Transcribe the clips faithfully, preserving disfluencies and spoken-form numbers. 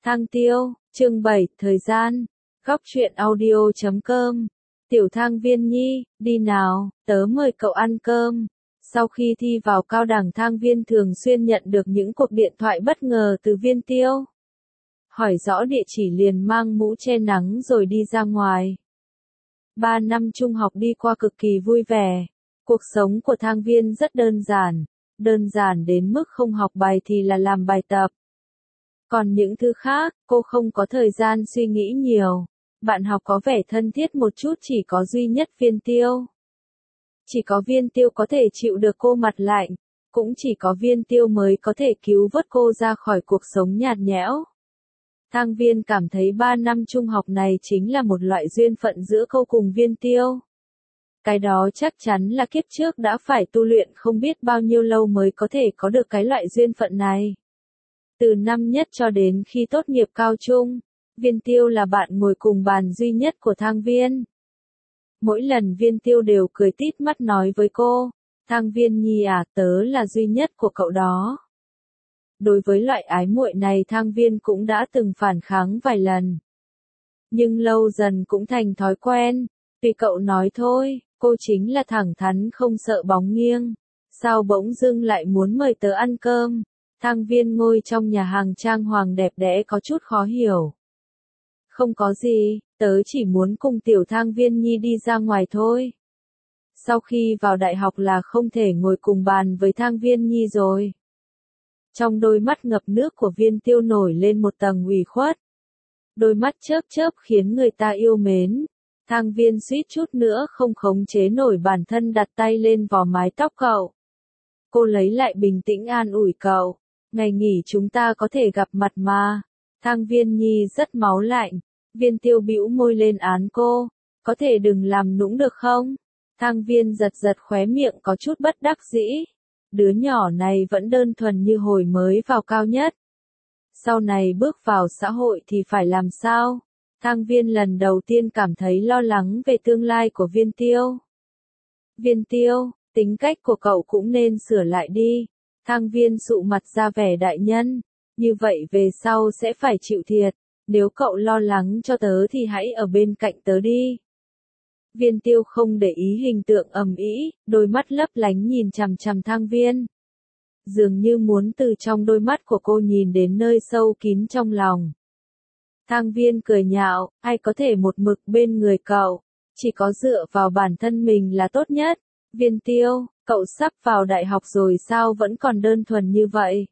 Thang Tiêu, chương bảy, thời gian. Góc truyện audio chấm com. Tiểu Thang Viên Nhi, đi nào, tớ mời cậu ăn cơm. Sau khi thi vào cao đẳng, Thang Viên thường xuyên nhận được những cuộc điện thoại bất ngờ từ Viên Tiêu. Hỏi rõ địa chỉ liền mang mũ che nắng rồi đi ra ngoài. Ba năm trung học đi qua cực kỳ vui vẻ. Cuộc sống của Thang Viên rất đơn giản. Đơn giản đến mức không học bài thì là làm bài tập. Còn những thứ khác, cô không có thời gian suy nghĩ nhiều. Bạn học có vẻ thân thiết một chút, chỉ có duy nhất Viên Tiêu. Chỉ có Viên Tiêu có thể chịu được cô mặt lạnh. Cũng chỉ có Viên Tiêu mới có thể cứu vớt cô ra khỏi cuộc sống nhạt nhẽo. Thang Viên cảm thấy ba năm trung học này chính là một loại duyên phận giữa cô cùng Viên Tiêu. Cái đó chắc chắn là kiếp trước đã phải tu luyện không biết bao nhiêu lâu mới có thể có được cái loại duyên phận này. Từ năm nhất cho đến khi tốt nghiệp cao trung, Viên Tiêu là bạn ngồi cùng bàn duy nhất của Thang Viên. Mỗi lần Viên Tiêu đều cười tít mắt nói với cô, Thang Viên Nhi à, tớ là duy nhất của cậu đó. Đối với loại ái muội này Thang Viên cũng đã từng phản kháng vài lần. Nhưng lâu dần cũng thành thói quen, tùy cậu nói thôi, cô chính là thẳng thắn không sợ bóng nghiêng. Sao bỗng dưng lại muốn mời tớ ăn cơm? Thang Viên ngồi trong nhà hàng trang hoàng đẹp đẽ có chút khó hiểu. Không có gì, tớ chỉ muốn cùng tiểu Thang Viên Nhi đi ra ngoài thôi. Sau khi vào đại học là không thể ngồi cùng bàn với Thang Viên Nhi rồi. Trong đôi mắt ngập nước của Viên Tiêu nổi lên một tầng ủy khuất. Đôi mắt chớp chớp khiến người ta yêu mến. Thang Viên suýt chút nữa không khống chế nổi bản thân đặt tay lên vò mái tóc cậu. Cô lấy lại bình tĩnh an ủi cậu. Ngày nghỉ chúng ta có thể gặp mặt mà. Thang Viên Nhi rất máu lạnh. Viên Tiêu bĩu môi lên án cô. Có thể đừng làm nũng được không? Thang Viên giật giật khóe miệng có chút bất đắc dĩ. Đứa nhỏ này vẫn đơn thuần như hồi mới vào cao nhất. Sau này bước vào xã hội thì phải làm sao? Thang Viên lần đầu tiên cảm thấy lo lắng về tương lai của Viên Tiêu. Viên Tiêu, tính cách của cậu cũng nên sửa lại đi. Thang Viên sụ mặt ra vẻ đại nhân. Như vậy về sau sẽ phải chịu thiệt. Nếu cậu lo lắng cho tớ thì hãy ở bên cạnh tớ đi. Viên Tiêu không để ý hình tượng ầm ĩ, đôi mắt lấp lánh nhìn chằm chằm Thang Viên. Dường như muốn từ trong đôi mắt của cô nhìn đến nơi sâu kín trong lòng. Thang Viên cười nhạo, ai có thể một mực bên người cậu, chỉ có dựa vào bản thân mình là tốt nhất. Viên Tiêu, cậu sắp vào đại học rồi sao vẫn còn đơn thuần như vậy?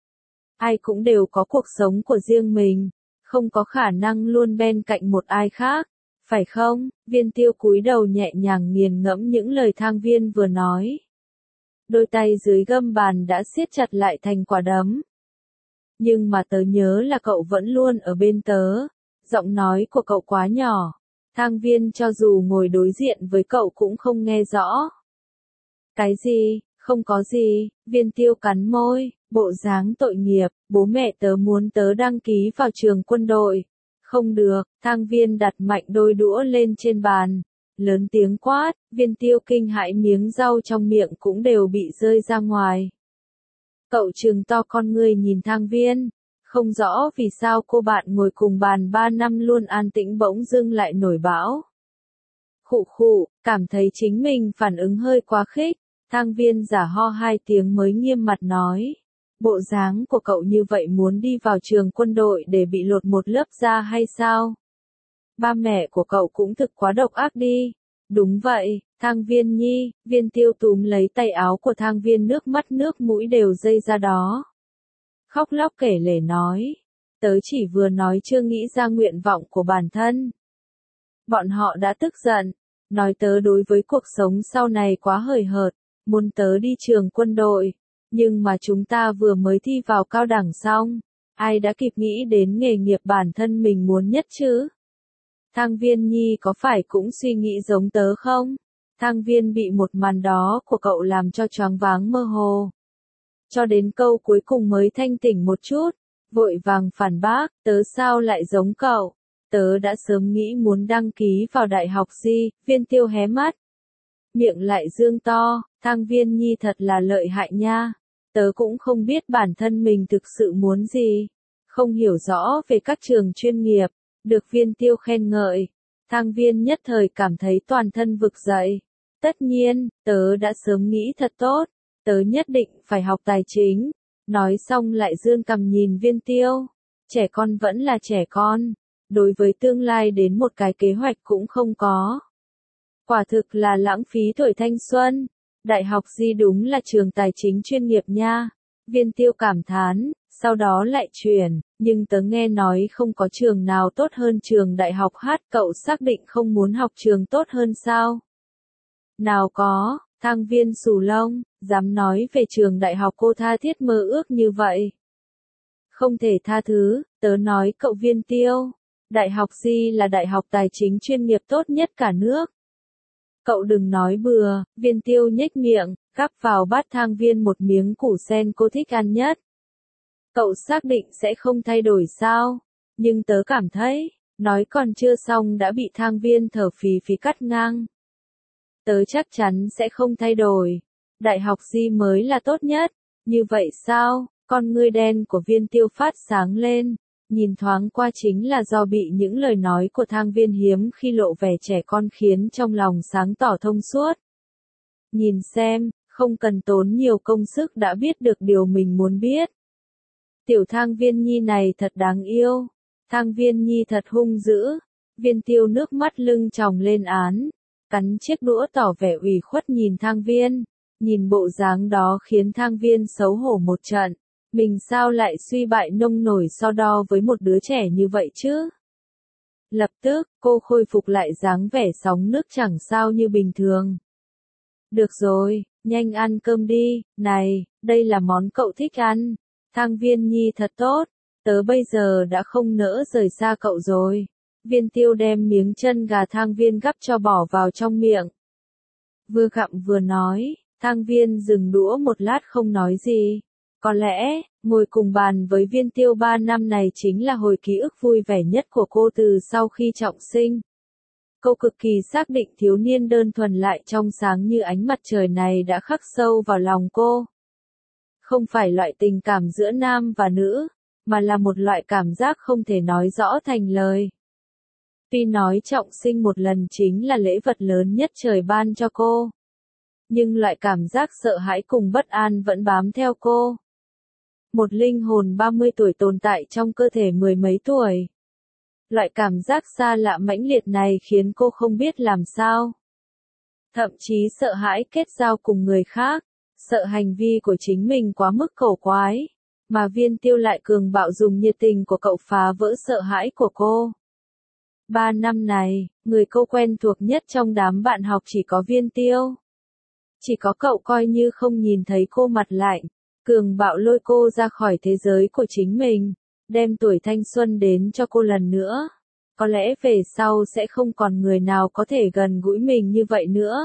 Ai cũng đều có cuộc sống của riêng mình, không có khả năng luôn bên cạnh một ai khác, phải không? Viên Tiêu cúi đầu nhẹ nhàng nghiền ngẫm những lời Thang Viên vừa nói. Đôi tay dưới gâm bàn đã siết chặt lại thành quả đấm. Nhưng mà tớ nhớ là cậu vẫn luôn ở bên tớ. Giọng nói của cậu quá nhỏ. Thang Viên cho dù ngồi đối diện với cậu cũng không nghe rõ. Cái gì? Không có gì. Viên Tiêu cắn môi, bộ dáng tội nghiệp. Bố mẹ tớ muốn tớ đăng ký vào trường quân đội. Không được. Thang Viên đặt mạnh đôi đũa lên trên bàn. Lớn tiếng quát. Viên Tiêu kinh hãi, miếng rau trong miệng cũng đều bị rơi ra ngoài. Cậu trừng to con ngươi nhìn Thang Viên. Không rõ vì sao cô bạn ngồi cùng bàn ba năm luôn an tĩnh bỗng dưng lại nổi bão. Khụ khụ, cảm thấy chính mình phản ứng hơi quá khích. Thang Viên giả ho hai tiếng mới nghiêm mặt nói. Bộ dáng của cậu như vậy muốn đi vào trường quân đội để bị lột một lớp da hay sao? Ba mẹ của cậu cũng thực quá độc ác đi. Đúng vậy, Thang Viên Nhi. Viên Tiêu túm lấy tay áo của Thang Viên, nước mắt nước mũi đều dây ra đó. Khóc lóc kể lể nói. Tớ chỉ vừa nói chưa nghĩ ra nguyện vọng của bản thân. Bọn họ đã tức giận. Nói tớ đối với cuộc sống sau này quá hời hợt. Muốn tớ đi trường quân đội. Nhưng mà chúng ta vừa mới thi vào cao đẳng xong. Ai đã kịp nghĩ đến nghề nghiệp bản thân mình muốn nhất chứ? Thang Viên Nhi có phải cũng suy nghĩ giống tớ không? Thang Viên bị một màn đó của cậu làm cho choáng váng mơ hồ. Cho đến câu cuối cùng mới thanh tỉnh một chút, vội vàng phản bác, tớ sao lại giống cậu? Tớ đã sớm nghĩ muốn đăng ký vào đại học gì. Viên Tiêu hé mắt. Miệng lại dương to, Thang Viên Nhi thật là lợi hại nha. Tớ cũng không biết bản thân mình thực sự muốn gì. không hiểu rõ về các trường chuyên nghiệp, được Viên Tiêu khen ngợi. Thang Viên nhất thời cảm thấy toàn thân vực dậy. Tất nhiên, tớ đã sớm nghĩ thật tốt, tớ nhất định phải học tài chính. Nói xong lại dương cằm nhìn Viên Tiêu. Trẻ con vẫn là trẻ con, đối với tương lai đến một cái kế hoạch cũng không có. Quả thực là lãng phí tuổi thanh xuân. Đại học Di đúng là trường tài chính chuyên nghiệp nha. Viên Tiêu cảm thán, sau đó lại chuyển, nhưng tớ nghe nói không có trường nào tốt hơn trường đại học hát, cậu xác định không muốn học trường tốt hơn sao? Nào có, Thang Viên xù lông, dám nói về trường đại học cô tha thiết mơ ước như vậy. Không thể tha thứ, tớ nói cậu Viên Tiêu, đại học Di là đại học tài chính chuyên nghiệp tốt nhất cả nước. Cậu đừng nói bừa, Viên Tiêu nhếch miệng, gắp vào bát Thang Viên một miếng củ sen cô thích ăn nhất. Cậu xác định sẽ không thay đổi sao? Nhưng tớ cảm thấy, nói còn chưa xong đã bị Thang Viên thở phì phì cắt ngang. Tớ chắc chắn sẽ không thay đổi. Đại học Di mới là tốt nhất. Như vậy sao? Con ngươi đen của Viên Tiêu phát sáng lên. Nhìn thoáng qua chính là do bị những lời nói của Thang Viên hiếm khi lộ vẻ trẻ con khiến trong lòng sáng tỏ thông suốt. Nhìn xem, không cần tốn nhiều công sức đã biết được điều mình muốn biết. Tiểu Thang Viên Nhi này thật đáng yêu. Thang Viên Nhi thật hung dữ. Viên Tiêu nước mắt lưng tròng lên án. Cắn chiếc đũa tỏ vẻ ủy khuất nhìn Thang Viên. Nhìn bộ dáng đó khiến Thang Viên xấu hổ một trận. Mình sao lại suy bại nông nổi so đo với một đứa trẻ như vậy chứ? Lập tức, cô khôi phục lại dáng vẻ sóng nước chẳng sao như bình thường. Được rồi, nhanh ăn cơm đi, này, đây là món cậu thích ăn. Thang Viên Nhi thật tốt, tớ bây giờ đã không nỡ rời xa cậu rồi. Viên Tiêu đem miếng chân gà Thang Viên gắp cho bỏ vào trong miệng. Vừa gặm vừa nói, Thang Viên dừng đũa một lát không nói gì. Có lẽ, ngồi cùng bàn với Viên Tiêu ba năm này chính là hồi ký ức vui vẻ nhất của cô từ sau khi trọng sinh. Cô cực kỳ xác định thiếu niên đơn thuần lại trong sáng như ánh mặt trời này đã khắc sâu vào lòng cô. Không phải loại tình cảm giữa nam và nữ, mà là một loại cảm giác không thể nói rõ thành lời. Tuy nói trọng sinh một lần chính là lễ vật lớn nhất trời ban cho cô. Nhưng loại cảm giác sợ hãi cùng bất an vẫn bám theo cô. Một linh hồn ba mươi tuổi tồn tại trong cơ thể mười mấy tuổi. Loại cảm giác xa lạ mãnh liệt này khiến cô không biết làm sao. Thậm chí sợ hãi kết giao cùng người khác, sợ hành vi của chính mình quá mức cổ quái, mà Viên Tiêu lại cường bạo dùng nhiệt tình của cậu phá vỡ sợ hãi của cô. Ba năm này, người cô quen thuộc nhất trong đám bạn học chỉ có Viên Tiêu. Chỉ có cậu coi như không nhìn thấy cô mặt lạnh, cường bạo lôi cô ra khỏi thế giới của chính mình, đem tuổi thanh xuân đến cho cô lần nữa. Có lẽ về sau sẽ không còn người nào có thể gần gũi mình như vậy nữa.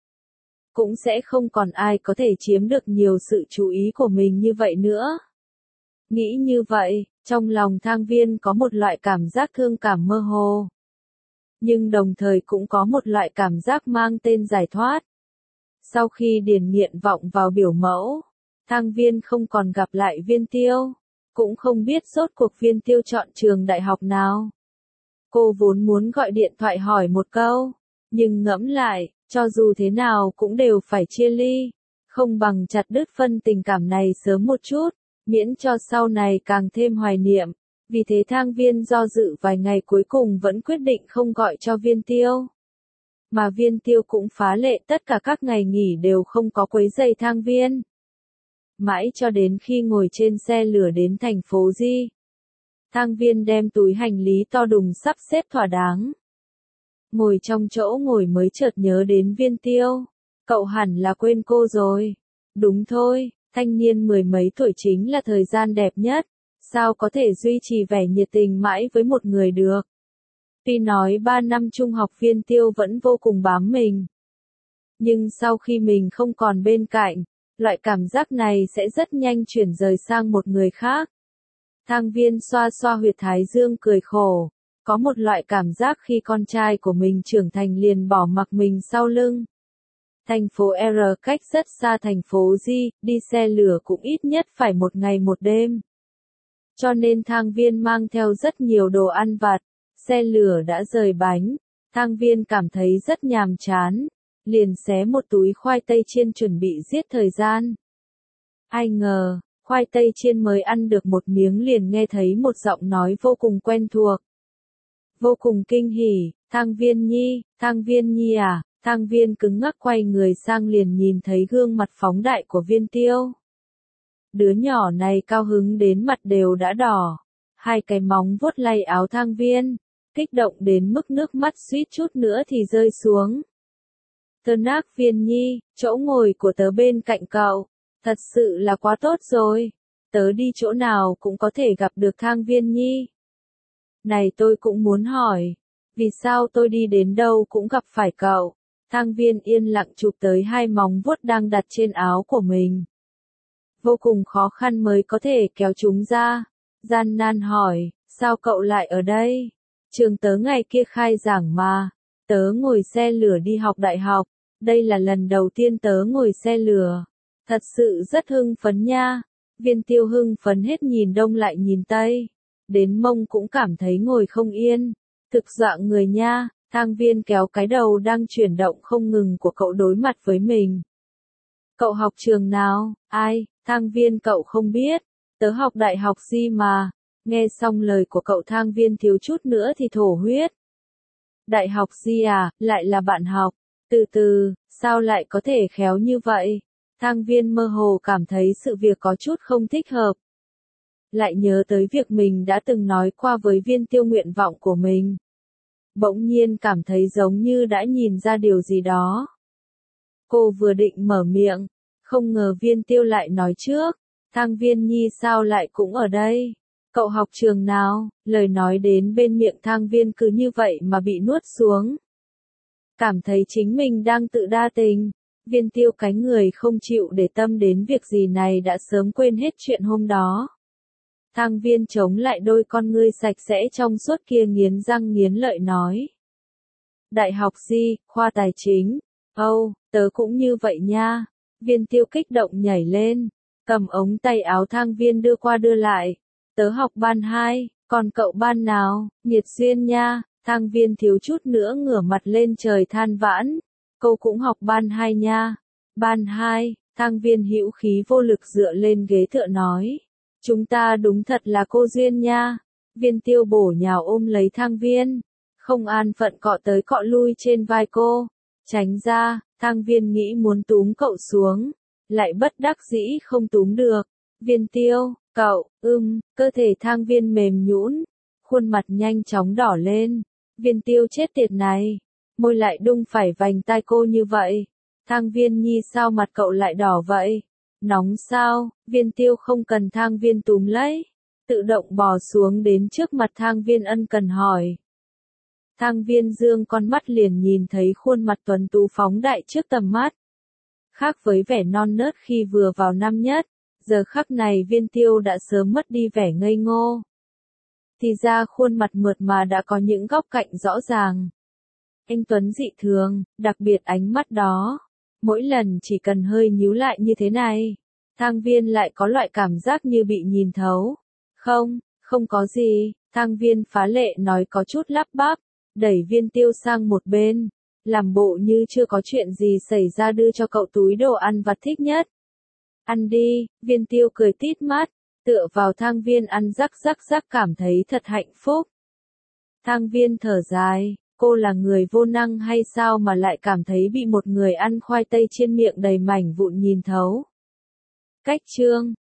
Cũng sẽ không còn ai có thể chiếm được nhiều sự chú ý của mình như vậy nữa. Nghĩ như vậy, trong lòng Thang Viên có một loại cảm giác thương cảm mơ hồ. Nhưng đồng thời cũng có một loại cảm giác mang tên giải thoát. Sau khi điền nguyện vọng vào biểu mẫu, Thang Viên không còn gặp lại Viên Tiêu, cũng không biết rốt cuộc Viên Tiêu chọn trường đại học nào. Cô vốn muốn gọi điện thoại hỏi một câu, nhưng ngẫm lại, cho dù thế nào cũng đều phải chia ly, không bằng chặt đứt phân tình cảm này sớm một chút, miễn cho sau này càng thêm hoài niệm. Vì thế Thang Viên do dự vài ngày cuối cùng vẫn quyết định không gọi cho Viên Tiêu. Mà Viên Tiêu cũng phá lệ tất cả các ngày nghỉ đều không có quấy rầy Thang Viên. Mãi cho đến khi ngồi trên xe lửa đến thành phố Di. Thang Viên đem túi hành lý to đùng sắp xếp thỏa đáng. Ngồi trong chỗ ngồi mới chợt nhớ đến Viên Tiêu. Cậu hẳn là quên cô rồi. Đúng thôi, thanh niên mười mấy tuổi chính là thời gian đẹp nhất. Sao có thể duy trì vẻ nhiệt tình mãi với một người được? Tuy nói ba năm trung học Viên Tiêu vẫn vô cùng bám mình. Nhưng sau khi mình không còn bên cạnh, loại cảm giác này sẽ rất nhanh chuyển rời sang một người khác. Thang Viên xoa xoa huyệt thái dương cười khổ. Có một loại cảm giác khi con trai của mình trưởng thành liền bỏ mặc mình sau lưng. Thành phố R cách rất xa thành phố G, đi xe lửa cũng ít nhất phải một ngày một đêm. cho nên Thang Viên mang theo rất nhiều đồ ăn vặt. Xe lửa đã rời bánh, Thang Viên cảm thấy rất nhàm chán, liền xé một túi khoai tây chiên chuẩn bị giết thời gian. Ai ngờ, khoai tây chiên mới ăn được một miếng liền nghe thấy một giọng nói vô cùng quen thuộc. Vô cùng kinh hỉ, Thang Viên Nhi, Thang Viên Nhi à, Thang Viên cứng ngắc quay người sang liền nhìn thấy gương mặt phóng đại của Viên Tiêu. Đứa nhỏ này cao hứng đến mặt đều đã đỏ, hai cái móng vuốt lay áo Thang Viên, kích động đến mức nước mắt suýt chút nữa thì rơi xuống. Tớ nác Viên Nhi, chỗ ngồi của tớ bên cạnh cậu, thật sự là quá tốt rồi, tớ đi chỗ nào cũng có thể gặp được Thang Viên Nhi. Này tôi cũng muốn hỏi, vì sao tôi đi đến đâu cũng gặp phải cậu? Thang Viên yên lặng chụp tới hai móng vuốt đang đặt trên áo của mình. Vô cùng khó khăn mới có thể kéo chúng ra, gian nan hỏi, sao cậu lại ở đây? Trường tớ ngày kia khai giảng mà, tớ ngồi xe lửa đi học đại học, đây là lần đầu tiên tớ ngồi xe lửa, thật sự rất hưng phấn nha. Viên Tiêu hưng phấn hết nhìn đông lại nhìn tây, đến mông cũng cảm thấy ngồi không yên, thực dọa người nha. Thang Viên kéo cái đầu đang chuyển động không ngừng của cậu đối mặt với mình. Cậu học trường nào? Ai? Thang Viên cậu không biết, tớ học đại học gì mà. Nghe xong lời của cậu Thang Viên thiếu chút nữa thì thổ huyết. Đại học gì à, lại là bạn học, từ từ, sao lại có thể khéo như vậy? Thang Viên mơ hồ cảm thấy sự việc có chút không thích hợp. Lại nhớ tới việc mình đã từng nói qua với Viên Tiêu nguyện vọng của mình. Bỗng nhiên cảm thấy giống như đã nhìn ra điều gì đó. Cô vừa định mở miệng, không ngờ Viên Tiêu lại nói trước, Thang Viên Nhi sao lại cũng ở đây? Cậu học trường nào? Lời nói đến bên miệng Thang Viên cứ như vậy mà bị nuốt xuống. Cảm thấy chính mình đang tự đa tình, Viên Tiêu cái người không chịu để tâm đến việc gì này đã sớm quên hết chuyện hôm đó. Thang Viên chống lại đôi con ngươi sạch sẽ trong suốt kia nghiến răng nghiến lợi nói. Đại học gì, khoa tài chính, âu, oh, tớ cũng như vậy nha. Viên Tiêu kích động nhảy lên, cầm ống tay áo Thang Viên đưa qua đưa lại. Tớ học ban hai, còn cậu ban nào? Nhiệt Duyên nha. Thang Viên thiếu chút nữa ngửa mặt lên trời than vãn. Cô cũng học ban hai nha. Ban hai, Thang Viên hữu khí vô lực dựa lên ghế tựa nói. Chúng ta đúng thật là cô duyên nha. Viên Tiêu bổ nhào ôm lấy Thang Viên, không an phận cọ tới cọ lui trên vai cô. Tránh ra, Thang Viên nghĩ muốn túm cậu xuống, lại bất đắc dĩ không túm được. Viên Tiêu, cậu, ưm, cơ thể Thang Viên mềm nhũn, khuôn mặt nhanh chóng đỏ lên. Viên Tiêu chết tiệt này, môi lại đung phải vành tai cô như vậy. Thang Viên Nhi sao mặt cậu lại đỏ vậy? Nóng sao? Viên Tiêu không cần Thang Viên túm lấy, tự động bò xuống đến trước mặt Thang Viên ân cần hỏi. Thang Viên dương con mắt liền nhìn thấy khuôn mặt tuấn tú phóng đại trước tầm mắt. Khác với vẻ non nớt khi vừa vào năm nhất, giờ khắc này Viên Tiêu đã sớm mất đi vẻ ngây ngô. Thì ra khuôn mặt mượt mà đã có những góc cạnh rõ ràng. Anh tuấn dị thường, đặc biệt ánh mắt đó. Mỗi lần chỉ cần hơi nhíu lại như thế này, Thang Viên lại có loại cảm giác như bị nhìn thấu. Không, không có gì, Thang Viên phá lệ nói có chút lắp bắp, đẩy Viên Tiêu sang một bên, làm bộ như chưa có chuyện gì xảy ra đưa cho cậu túi đồ ăn vặt thích nhất. Ăn đi, Viên Tiêu cười tít mắt, tựa vào Thang Viên ăn rắc rắc rắc cảm thấy thật hạnh phúc. Thang Viên thở dài. Cô là người vô năng hay sao mà lại cảm thấy bị một người ăn khoai tây trên miệng đầy mảnh vụn nhìn thấu? Cách chương